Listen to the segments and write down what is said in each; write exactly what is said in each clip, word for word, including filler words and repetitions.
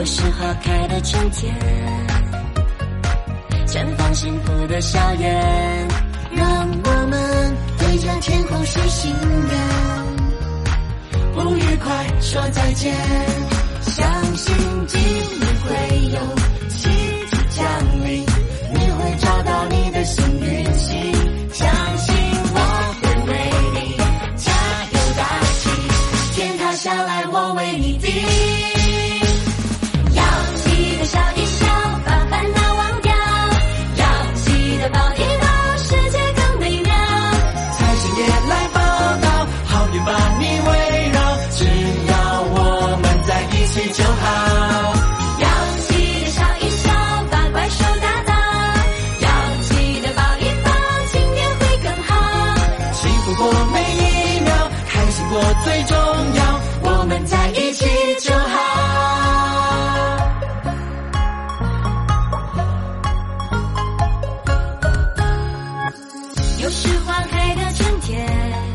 是花开的春天，绽放幸福的笑颜， 让我们对着天空许心愿， 不愉快说再见， 相信今日会有奇迹降临， 你会找到你的幸运星，相信我会为你加油打气，天塌下来我为你顶， 要记得笑一笑，把烦恼忘掉，要记得抱一抱，世界更美妙， 财神爷来报道，好运把你围绕，只要我们在一起就好， 要记得笑一笑，把怪兽打倒，要记得抱一抱，今年会更好， 幸福过每一秒，开心过最重要，我们在一起就好。 又是花开的春天，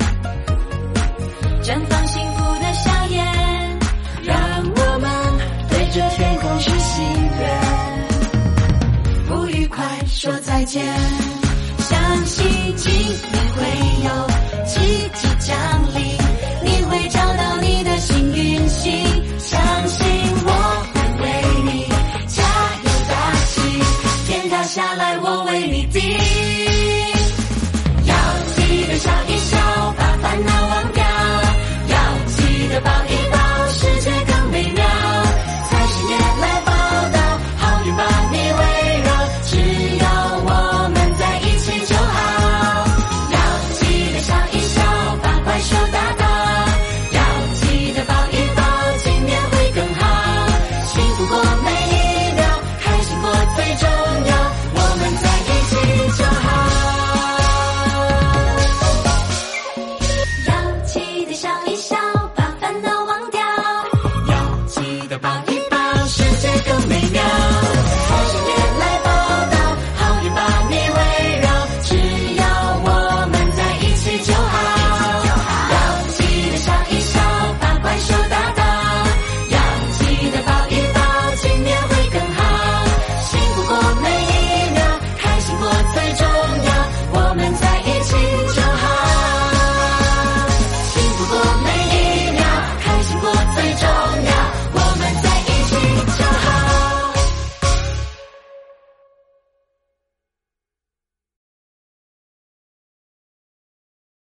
绽放幸福的笑颜， 让我们对着天空许心愿，不愉快说再见， 相信